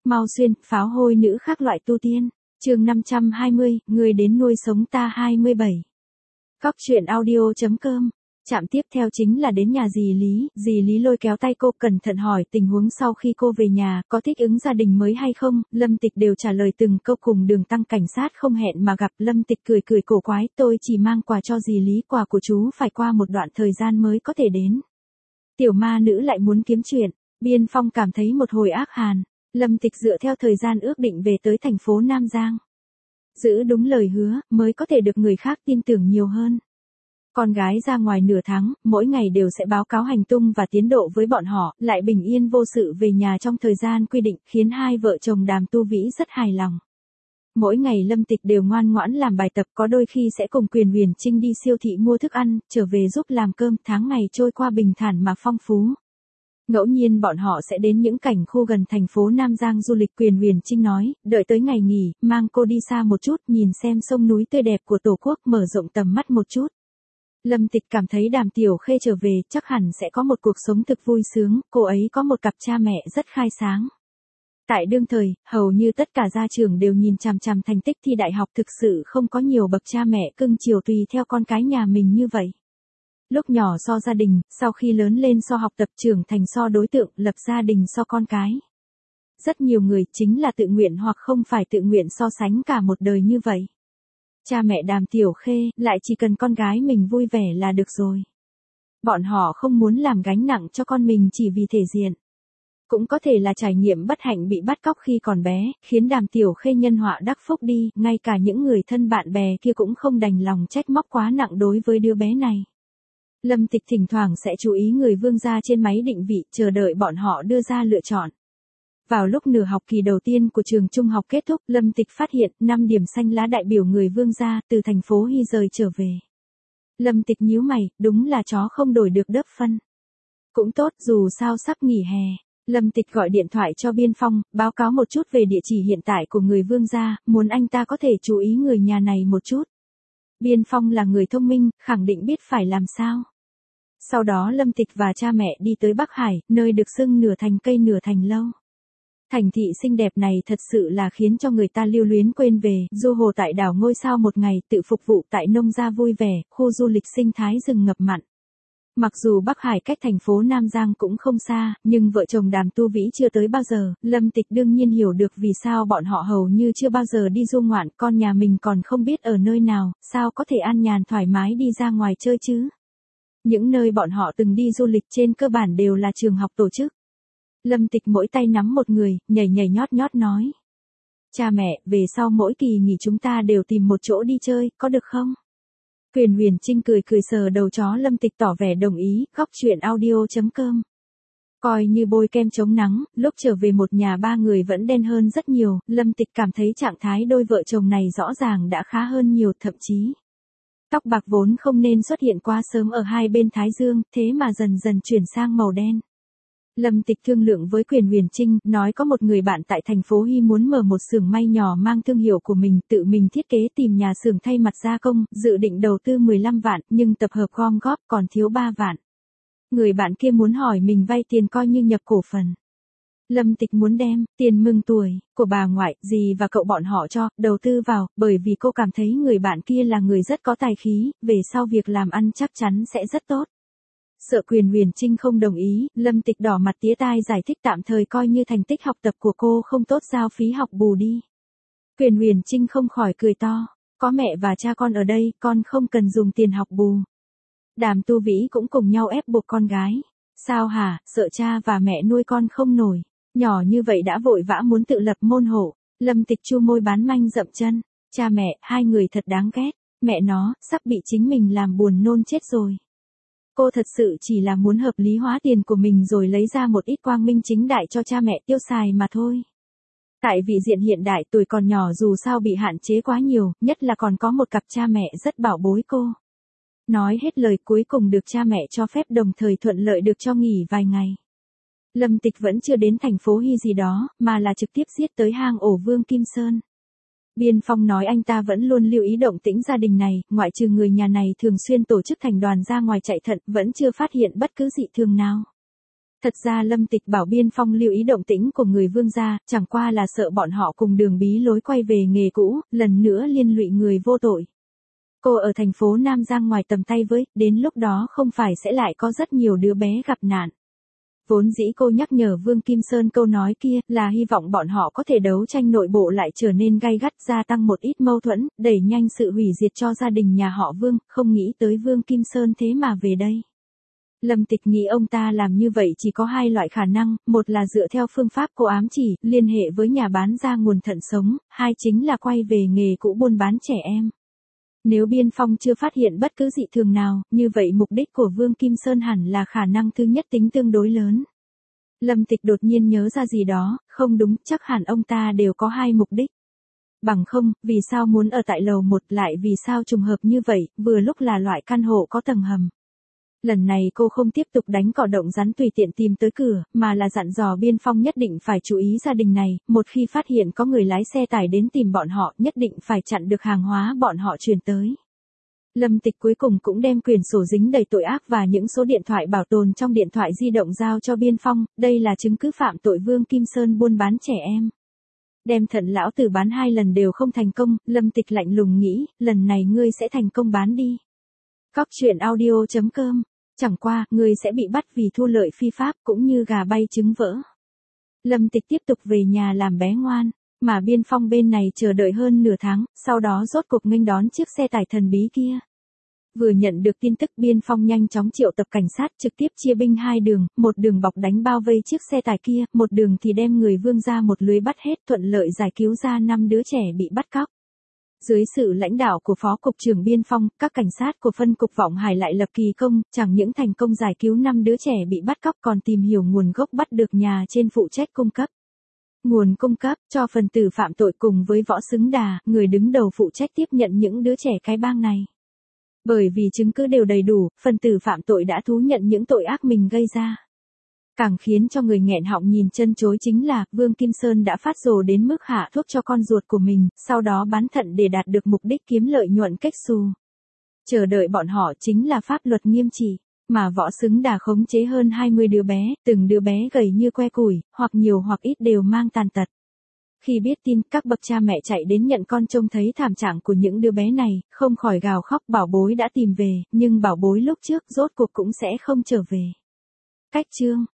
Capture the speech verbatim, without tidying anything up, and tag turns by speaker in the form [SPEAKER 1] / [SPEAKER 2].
[SPEAKER 1] Mau xuyên, pháo hôi nữ khác loại tu tiên. Chương năm trăm hai mươi, người đến nuôi sống ta hai mươi bảy. Cóc truyện audio chấm com. Chạm tiếp theo chính là đến nhà dì Lý, dì Lý lôi kéo tay cô cẩn thận hỏi tình huống sau khi cô về nhà, có thích ứng gia đình mới hay không, Lâm Tịch đều trả lời từng câu. Cùng Đường Tăng cảnh sát không hẹn mà gặp, Lâm Tịch cười cười cổ quái, tôi chỉ mang quà cho dì Lý, quà của chú phải qua một đoạn thời gian mới có thể đến. Tiểu ma nữ lại muốn kiếm chuyện, Biên Phong cảm thấy một hồi ác hàn, Lâm Tịch dựa theo thời gian ước định về tới thành phố Nam Giang. Giữ đúng lời hứa, mới có thể được người khác tin tưởng nhiều hơn. Con gái ra ngoài nửa tháng, mỗi ngày đều sẽ báo cáo hành tung và tiến độ với bọn họ, lại bình yên vô sự về nhà trong thời gian quy định, khiến hai vợ chồng Đàm Tu Vĩ rất hài lòng. Mỗi ngày Lâm Tịch đều ngoan ngoãn làm bài tập, có đôi khi sẽ cùng Quyền Huyền Trinh đi siêu thị mua thức ăn, trở về giúp làm cơm, tháng ngày trôi qua bình thản mà phong phú. Ngẫu nhiên bọn họ sẽ đến những cảnh khu gần thành phố Nam Giang du lịch. Quyền Huyền Trinh nói, đợi tới ngày nghỉ, mang cô đi xa một chút, nhìn xem sông núi tươi đẹp của Tổ quốc, mở rộng tầm mắt một chút. Lâm Tịch cảm thấy Đàm Tiểu Khê trở về, chắc hẳn sẽ có một cuộc sống thực vui sướng, cô ấy có một cặp cha mẹ rất khai sáng. Tại đương thời, hầu như tất cả gia trưởng đều nhìn chằm chằm thành tích thi đại học, thực sự không có nhiều bậc cha mẹ cưng chiều tùy theo con cái nhà mình như vậy. Lúc nhỏ so gia đình, sau khi lớn lên so học tập, trưởng thành so đối tượng, lập gia đình so con cái. Rất nhiều người chính là tự nguyện hoặc không phải tự nguyện so sánh cả một đời như vậy. Cha mẹ Đàm Tiểu Khê lại chỉ cần con gái mình vui vẻ là được rồi. Bọn họ không muốn làm gánh nặng cho con mình chỉ vì thể diện. Cũng có thể là trải nghiệm bất hạnh bị bắt cóc khi còn bé, khiến Đàm Tiểu Khê nhân họa đắc phúc đi, ngay cả những người thân bạn bè kia cũng không đành lòng trách móc quá nặng đối với đứa bé này. Lâm Tịch thỉnh thoảng sẽ chú ý người Vương gia trên máy định vị, chờ đợi bọn họ đưa ra lựa chọn. Vào lúc nửa học kỳ đầu tiên của trường trung học kết thúc, Lâm Tịch phát hiện năm điểm xanh lá đại biểu người Vương gia từ thành phố Hy rời trở về. Lâm Tịch nhíu mày, đúng là chó không đổi được đớp phân. Cũng tốt, dù sao sắp nghỉ hè. Lâm Tịch gọi điện thoại cho Biên Phong, báo cáo một chút về địa chỉ hiện tại của người Vương gia, muốn anh ta có thể chú ý người nhà này một chút. Biên Phong là người thông minh, khẳng định biết phải làm sao. Sau đó Lâm Tịch và cha mẹ đi tới Bắc Hải, nơi được xưng nửa thành cây nửa thành lâu. Thành thị xinh đẹp này thật sự là khiến cho người ta lưu luyến quên về, du hồ tại đảo ngôi sao một ngày, tự phục vụ tại nông gia vui vẻ, khu du lịch sinh thái rừng ngập mặn. Mặc dù Bắc Hải cách thành phố Nam Giang cũng không xa, nhưng vợ chồng Đàm Tu Vĩ chưa tới bao giờ, Lâm Tịch đương nhiên hiểu được vì sao bọn họ hầu như chưa bao giờ đi du ngoạn, con nhà mình còn không biết ở nơi nào, sao có thể an nhàn thoải mái đi ra ngoài chơi chứ. Những nơi bọn họ từng đi du lịch trên cơ bản đều là trường học tổ chức. Lâm Tịch mỗi tay nắm một người, nhảy nhảy nhót nhót nói. Cha mẹ, về sau mỗi kỳ nghỉ chúng ta đều tìm một chỗ đi chơi, có được không? Quyền Huyền Trinh cười cười sờ đầu chó. Lâm Tịch tỏ vẻ đồng ý, Cóc truyện audio chấm com. Coi như bôi kem chống nắng, lúc trở về một nhà ba người vẫn đen hơn rất nhiều, Lâm Tịch cảm thấy trạng thái đôi vợ chồng này rõ ràng đã khá hơn nhiều, thậm chí. Tóc bạc vốn không nên xuất hiện quá sớm ở hai bên thái dương, thế mà dần dần chuyển sang màu đen. Lâm Tịch thương lượng với Quyền Huyền Trinh, nói có một người bạn tại thành phố Hy muốn mở một xưởng may nhỏ mang thương hiệu của mình, tự mình thiết kế, tìm nhà xưởng thay mặt gia công, dự định đầu tư mười lăm vạn, nhưng tập hợp gom góp còn thiếu ba vạn. Người bạn kia muốn hỏi mình vay tiền coi như nhập cổ phần. Lâm Tịch muốn đem tiền mừng tuổi của bà ngoại, dì và cậu bọn họ cho đầu tư vào, bởi vì cô cảm thấy người bạn kia là người rất có tài khí, về sau việc làm ăn chắc chắn sẽ rất tốt. Sợ Quyền Huyền Trinh không đồng ý, Lâm Tịch đỏ mặt tía tai giải thích tạm thời coi như thành tích học tập của cô không tốt, giao phí học bù đi. Quyền Huyền Trinh không khỏi cười to, có mẹ và cha con ở đây, con không cần dùng tiền học bù. Đàm Tu Vĩ cũng cùng nhau ép buộc con gái. Sao hả, sợ cha và mẹ nuôi con không nổi, nhỏ như vậy đã vội vã muốn tự lập môn hộ. Lâm Tịch chu môi bán manh dậm chân, cha mẹ, hai người thật đáng ghét, mẹ nó, sắp bị chính mình làm buồn nôn chết rồi. Cô thật sự chỉ là muốn hợp lý hóa tiền của mình rồi lấy ra một ít quang minh chính đại cho cha mẹ tiêu xài mà thôi. Tại vị diện hiện đại, tuổi còn nhỏ dù sao bị hạn chế quá nhiều, nhất là còn có một cặp cha mẹ rất bảo bối cô. Nói hết lời cuối cùng được cha mẹ cho phép, đồng thời thuận lợi được cho nghỉ vài ngày. Lâm Tịch vẫn chưa đến thành phố Hy gì đó, mà là trực tiếp giết tới hang ổ Vương Kim Sơn. Biên Phong nói anh ta vẫn luôn lưu ý động tĩnh gia đình này, ngoại trừ người nhà này thường xuyên tổ chức thành đoàn ra ngoài chạy thận, vẫn chưa phát hiện bất cứ dị thường nào. Thật ra Lâm Tịch bảo Biên Phong lưu ý động tĩnh của người Vương gia, chẳng qua là sợ bọn họ cùng đường bí lối quay về nghề cũ, lần nữa liên lụy người vô tội. Cô ở thành phố Nam Giang ngoài tầm tay với, đến lúc đó không phải sẽ lại có rất nhiều đứa bé gặp nạn. Vốn dĩ cô nhắc nhở Vương Kim Sơn câu nói kia là hy vọng bọn họ có thể đấu tranh nội bộ lại trở nên gay gắt, gia tăng một ít mâu thuẫn, đẩy nhanh sự hủy diệt cho gia đình nhà họ Vương, không nghĩ tới Vương Kim Sơn thế mà về đây. Lâm Tịch nghĩ ông ta làm như vậy chỉ có hai loại khả năng, một là dựa theo phương pháp cô ám chỉ, liên hệ với nhà bán ra nguồn thận sống, hai chính là quay về nghề cũ buôn bán trẻ em. Nếu Biên Phong chưa phát hiện bất cứ dị thường nào, như vậy mục đích của Vương Kim Sơn hẳn là khả năng thứ nhất tính tương đối lớn. Lâm Tịch đột nhiên nhớ ra gì đó, không đúng, chắc hẳn ông ta đều có hai mục đích. Bằng không, vì sao muốn ở tại lầu một, lại vì sao trùng hợp như vậy, vừa lúc là loại căn hộ có tầng hầm. Lần này cô không tiếp tục đánh cỏ động rắn tùy tiện tìm tới cửa, mà là dặn dò Biên Phong nhất định phải chú ý gia đình này, một khi phát hiện có người lái xe tải đến tìm bọn họ, nhất định phải chặn được hàng hóa bọn họ truyền tới. Lâm Tịch cuối cùng cũng đem quyển sổ dính đầy tội ác và những số điện thoại bảo tồn trong điện thoại di động giao cho Biên Phong, đây là chứng cứ phạm tội Vương Kim Sơn buôn bán trẻ em. Đem thận lão tử bán hai lần đều không thành công, Lâm Tịch lạnh lùng nghĩ, lần này ngươi sẽ thành công bán đi. Cóc truyện audio chấm com. Chẳng qua, ngươi sẽ bị bắt vì thu lợi phi pháp cũng như gà bay trứng vỡ. Lâm Tịch tiếp tục về nhà làm bé ngoan, mà Biên Phong bên này chờ đợi hơn nửa tháng, sau đó rốt cuộc nghênh đón chiếc xe tải thần bí kia. Vừa nhận được tin tức, Biên Phong nhanh chóng triệu tập cảnh sát, trực tiếp chia binh hai đường, một đường bọc đánh bao vây chiếc xe tải kia, một đường thì đem người Vương ra một lưới bắt hết, thuận lợi giải cứu ra năm đứa trẻ bị bắt cóc. Dưới sự lãnh đạo của Phó Cục trưởng Biên Phong, các cảnh sát của phân cục Vọng Hải lại lập kỳ công, chẳng những thành công giải cứu năm đứa trẻ bị bắt cóc còn tìm hiểu nguồn gốc bắt được nhà trên phụ trách cung cấp. Nguồn cung cấp cho phần tử phạm tội cùng với Võ Xứng Đà, người đứng đầu phụ trách tiếp nhận những đứa trẻ cái bang này. Bởi vì chứng cứ đều đầy đủ, phần tử phạm tội đã thú nhận những tội ác mình gây ra. Càng khiến cho người nghẹn họng nhìn chân chối chính là, Vương Kim Sơn đã phát rồ đến mức hạ thuốc cho con ruột của mình, sau đó bán thận để đạt được mục đích kiếm lợi nhuận cách xù. Chờ đợi bọn họ chính là pháp luật nghiêm trị, mà Võ Xứng Đà khống chế hơn hai mươi đứa bé, từng đứa bé gầy như que củi, hoặc nhiều hoặc ít đều mang tàn tật. Khi biết tin, các bậc cha mẹ chạy đến nhận con, trông thấy thảm trạng của những đứa bé này, không khỏi gào khóc, bảo bối đã tìm về, nhưng bảo bối lúc trước rốt cuộc cũng sẽ không trở về. Cách chương